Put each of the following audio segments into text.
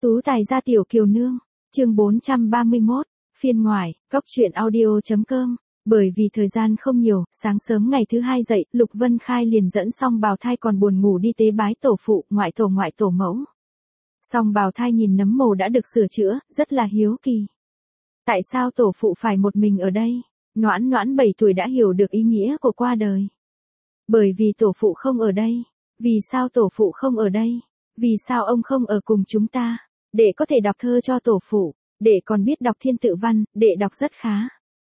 Tú tài gia tiểu kiều nương, chương 431, phiên ngoại, góc truyện audio.com. Bởi vì thời gian không nhiều, sáng sớm ngày thứ hai dậy, Lục Vân Khai liền dẫn Song Bào Thai còn buồn ngủ đi tế bái tổ phụ, ngoại tổ mẫu. Song Bào Thai nhìn nấm mồ đã được sửa chữa, rất là hiếu kỳ. Tại sao tổ phụ phải một mình ở đây? Noãn Noãn 7 tuổi đã hiểu được ý nghĩa của qua đời. Bởi vì tổ phụ không ở đây. Vì sao tổ phụ không ở đây? Vì sao ông không ở cùng chúng ta? Đệ có thể đọc thơ cho tổ phụ, đệ còn biết đọc thiên tự văn, đệ đọc rất khá.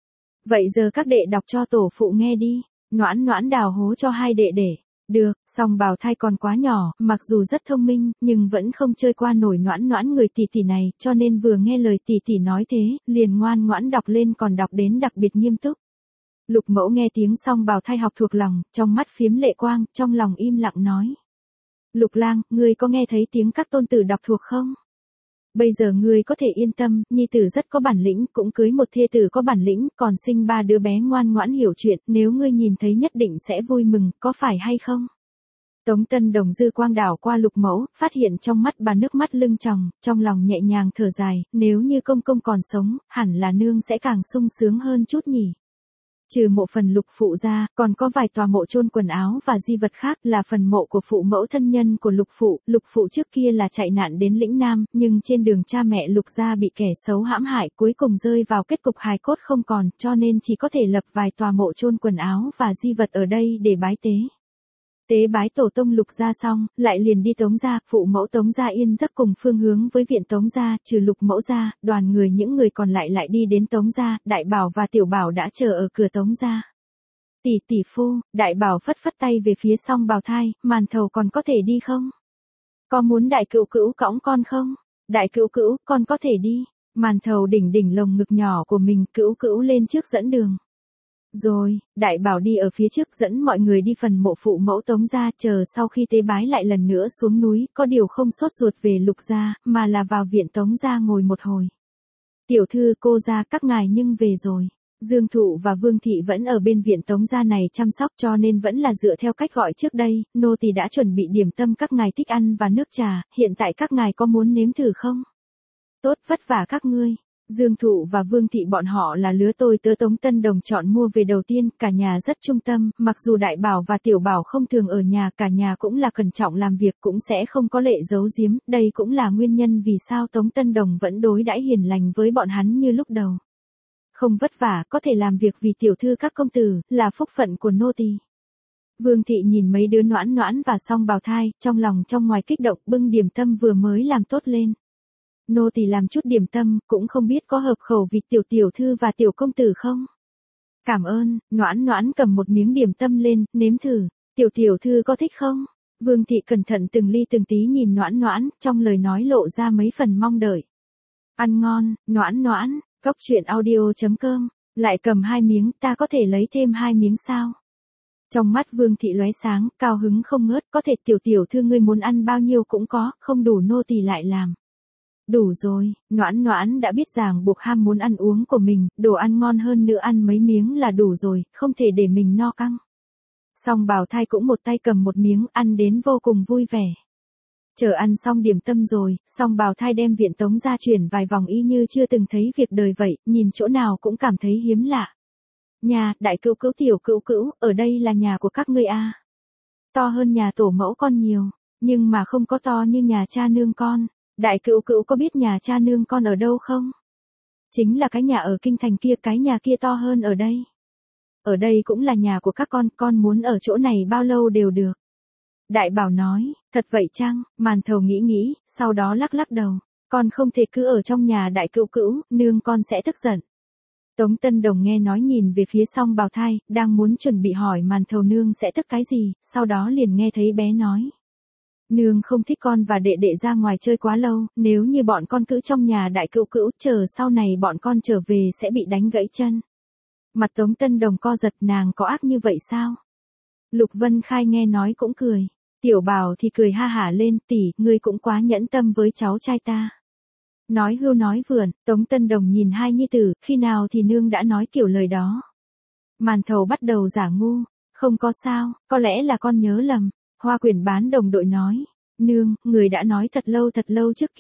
Vậy giờ các đệ đọc cho tổ phụ nghe đi. Noãn Noãn đào hố cho hai đệ để. Được, Song Bào Thai còn quá nhỏ, mặc dù rất thông minh, nhưng vẫn không chơi qua nổi Noãn Noãn người tỷ tỷ này, cho nên vừa nghe lời tỷ tỷ nói thế, liền ngoan ngoãn đọc lên, còn đọc đến đặc biệt nghiêm túc. Lục Mẫu nghe tiếng Song Bào Thai học thuộc lòng, trong mắt phiếm lệ quang, trong lòng im lặng nói. Lục lang, ngươi có nghe thấy tiếng các tôn tử đọc thuộc không? Bây giờ ngươi có thể yên tâm, nhi tử rất có bản lĩnh, cũng cưới một thê tử có bản lĩnh, còn sinh 3 đứa bé ngoan ngoãn hiểu chuyện, nếu ngươi nhìn thấy nhất định sẽ vui mừng, có phải hay không? Tống Tân Đồng dư quang đảo qua Lục Mẫu, phát hiện trong mắt bà nước mắt lưng tròng, trong lòng nhẹ nhàng thở dài, nếu như công công còn sống, hẳn là nương sẽ càng sung sướng hơn chút nhỉ. Trừ mộ phần Lục phụ ra, còn có vài tòa mộ chôn quần áo và di vật khác là phần mộ của phụ mẫu thân nhân của Lục phụ trước kia là chạy nạn đến lĩnh Nam, nhưng trên đường cha mẹ Lục gia bị kẻ xấu hãm hại, cuối cùng rơi vào kết cục hài cốt không còn, cho nên chỉ có thể lập vài tòa mộ chôn quần áo và di vật ở đây để bái tế. Tế bái tổ tông Lục gia xong, lại liền đi Tống gia, phụ mẫu Tống gia yên giấc cùng phương hướng với viện Tống gia, trừ Lục Mẫu gia, đoàn người những người còn lại đi đến Tống gia, Đại Bảo và Tiểu Bảo đã chờ ở cửa Tống gia. Tỷ phu, Đại Bảo phất tay về phía Song Bào Thai, Màn Thầu còn có thể đi không? Có muốn Đại Cữu cõng con không? Đại Cữu, con có thể đi. Màn Thầu đỉnh lồng ngực nhỏ của mình, Cữu lên trước dẫn đường. Rồi, Đại Bảo đi ở phía trước dẫn mọi người đi phần mộ phụ mẫu Tống gia, chờ sau khi tế bái lại lần nữa xuống núi, có điều không sốt ruột về Lục gia, mà là vào viện Tống gia ngồi một hồi. Tiểu thư cô gia các ngài nhưng về rồi. Dương Thụ và Vương Thị vẫn ở bên viện Tống gia này chăm sóc, cho nên vẫn là dựa theo cách gọi trước đây, nô tỳ đã chuẩn bị điểm tâm các ngài thích ăn và nước trà, hiện tại các ngài có muốn nếm thử không? Tốt, vất vả các ngươi. Dương Thụ và Vương Thị bọn họ là lứa tôi tớ Tống Tân Đồng chọn mua về đầu tiên, cả nhà rất trung tâm, mặc dù Đại Bảo và Tiểu Bảo không thường ở nhà, cả nhà cũng là cẩn trọng làm việc, cũng sẽ không có lệ giấu giếm, đây cũng là nguyên nhân vì sao Tống Tân Đồng vẫn đối đãi hiền lành với bọn hắn như lúc đầu. Không vất vả, có thể làm việc vì tiểu thư các công tử, là phúc phận của nô tỳ. Vương Thị nhìn mấy đứa Noãn Noãn và Song Bào Thai, trong lòng trong ngoài kích động, bưng điểm tâm vừa mới làm tốt lên. Nô tỳ làm chút điểm tâm, cũng không biết có hợp khẩu vị tiểu thư và tiểu công tử không? Cảm ơn. Noãn Noãn cầm một miếng điểm tâm lên, nếm thử. Tiểu thư có thích không? Vương Thị cẩn thận từng ly từng tí nhìn Noãn Noãn, trong lời nói lộ ra mấy phần mong đợi. Ăn ngon, Noãn Noãn. Góc truyện audio.com. Lại cầm 2 miếng, ta có thể lấy thêm 2 miếng sao? Trong mắt Vương Thị lóe sáng, cao hứng không ngớt, có thể tiểu thư ngươi muốn ăn bao nhiêu cũng có, không đủ nô tỳ lại làm. Đủ rồi, Noãn Noãn đã biết ràng buộc ham muốn ăn uống của mình, đồ ăn ngon hơn nữa ăn mấy miếng là đủ rồi, không thể để mình no căng. Song Bào Thai cũng một tay cầm một miếng, ăn đến vô cùng vui vẻ. Chờ ăn xong điểm tâm rồi, Song Bào Thai đem viện Tống gia chuyển vài vòng y như chưa từng thấy việc đời vậy, nhìn chỗ nào cũng cảm thấy hiếm lạ. Nhà, Đại Cữu tiểu cữu, ở đây là nhà của các ngươi à? To hơn nhà tổ mẫu con nhiều, nhưng mà không có to như nhà cha nương con. Đại Cữu có biết nhà cha nương con ở đâu không? Chính là cái nhà ở kinh thành kia, cái nhà kia to hơn ở đây. Ở đây cũng là nhà của các con muốn ở chỗ này bao lâu đều được. Đại Bảo nói, thật vậy chăng? Màn Thầu nghĩ, sau đó lắc đầu. Con không thể cứ ở trong nhà Đại Cữu, nương con sẽ tức giận. Tống Tân Đồng nghe nói nhìn về phía Song Bào Thai, đang muốn chuẩn bị hỏi Màn Thầu nương sẽ tức cái gì, sau đó liền nghe thấy bé nói. Nương không thích con và đệ ra ngoài chơi quá lâu, nếu như bọn con cứ trong nhà Đại Cữu, chờ sau này bọn con trở về sẽ bị đánh gãy chân. Mặt Tống Tân Đồng co giật, nàng có ác như vậy sao? Lục Vân Khai nghe nói cũng cười. Tiểu Bảo thì cười ha hả lên, tỷ, ngươi cũng quá nhẫn tâm với cháu trai ta. Nói hưu nói vượn, Tống Tân Đồng nhìn hai nhi tử, khi nào thì nương đã nói kiểu lời đó. Màn Thầu bắt đầu giả ngu, không có sao, có lẽ là con nhớ lầm. Hoa Quyển bán đồng đội nói, nương, người đã nói thật lâu trước kia,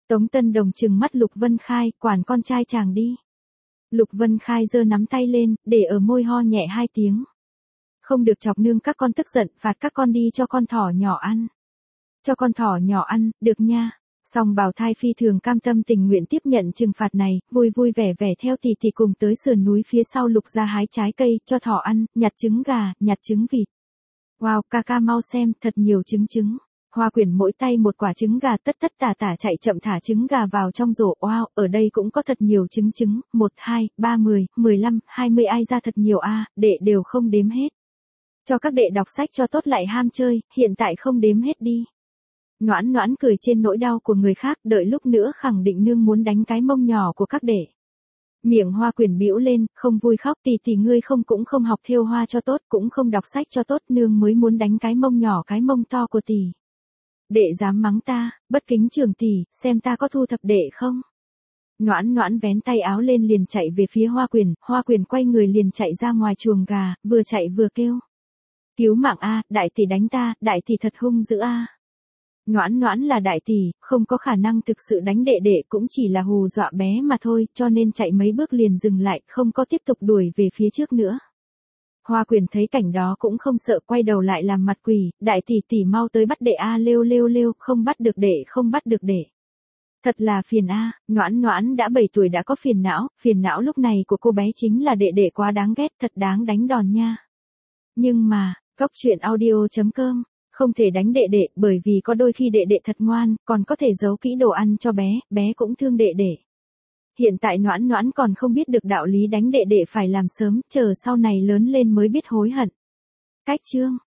Tống Tân Đồng trừng mắt Lục Vân Khai, quản con trai chàng đi. Lục Vân Khai giơ nắm tay lên, để ở môi ho nhẹ 2 tiếng. Không được chọc nương các con tức giận, phạt các con đi cho con thỏ nhỏ ăn. Cho con thỏ nhỏ ăn, được nha. Song Bào Thai phi thường cam tâm tình nguyện tiếp nhận trừng phạt này, vui vui vẻ vẻ theo tỷ tỷ cùng tới sườn núi phía sau Lục ra hái trái cây, cho thỏ ăn, nhặt trứng gà, nhặt trứng vịt. Wow, ca ca mau xem, thật nhiều trứng. Hoa Quyển mỗi tay một quả trứng gà tất tả chạy chậm thả trứng gà vào trong rổ. Wow, ở đây cũng có thật nhiều trứng, 1, 2, 3, 10, 15, 20 ai ra thật nhiều a, đệ đều không đếm hết. Cho các đệ đọc sách cho tốt lại ham chơi, hiện tại không đếm hết đi. Noãn Noãn cười trên nỗi đau của người khác, đợi lúc nữa khẳng định nương muốn đánh cái mông nhỏ của các đệ. Miệng Hoa Quyển bĩu lên, không vui khóc, tỷ ngươi cũng không học thêu hoa cho tốt, cũng không đọc sách cho tốt, nương mới muốn đánh cái mông nhỏ cái mông to của tỷ. Đệ dám mắng ta, bất kính trưởng tỷ, xem ta có thu thập đệ không? Noãn Noãn vén tay áo lên liền chạy về phía Hoa Quyển quay người liền chạy ra ngoài chuồng gà, vừa chạy vừa kêu. Cứu mạng a, đại tỷ đánh ta, đại tỷ thật hung dữ a. Noãn Noãn là đại tỷ, không có khả năng thực sự đánh đệ đệ, cũng chỉ là hù dọa bé mà thôi, cho nên chạy mấy bước liền dừng lại, không có tiếp tục đuổi về phía trước nữa. Hoa Quyển thấy cảnh đó cũng không sợ, quay đầu lại làm mặt quỷ, đại tỷ mau tới bắt đệ a, lêu, không bắt được đệ. Thật là phiền a, Noãn Noãn đã 7 tuổi đã có phiền não lúc này của cô bé chính là đệ quá đáng ghét, thật đáng đánh đòn nha. Nhưng mà, goctruyện audio.com, không thể đánh đệ, bởi vì có đôi khi đệ thật ngoan, còn có thể giấu kỹ đồ ăn cho bé cũng thương đệ. Hiện tại Noãn Noãn còn không biết được đạo lý đánh đệ phải làm sớm, chờ sau này lớn lên mới biết hối hận. Cách chương